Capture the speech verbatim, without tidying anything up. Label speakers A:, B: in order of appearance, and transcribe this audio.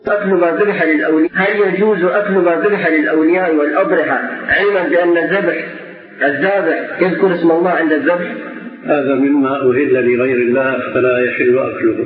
A: أكل ما ذبح للأولياء، هل يجوز أكل ما ذبح للأولياء والأضرحة علما بأن الذبح الذابح يذكر اسم الله عند الذبح؟
B: هذا مما أهل لغير الله فلا يحل أكله.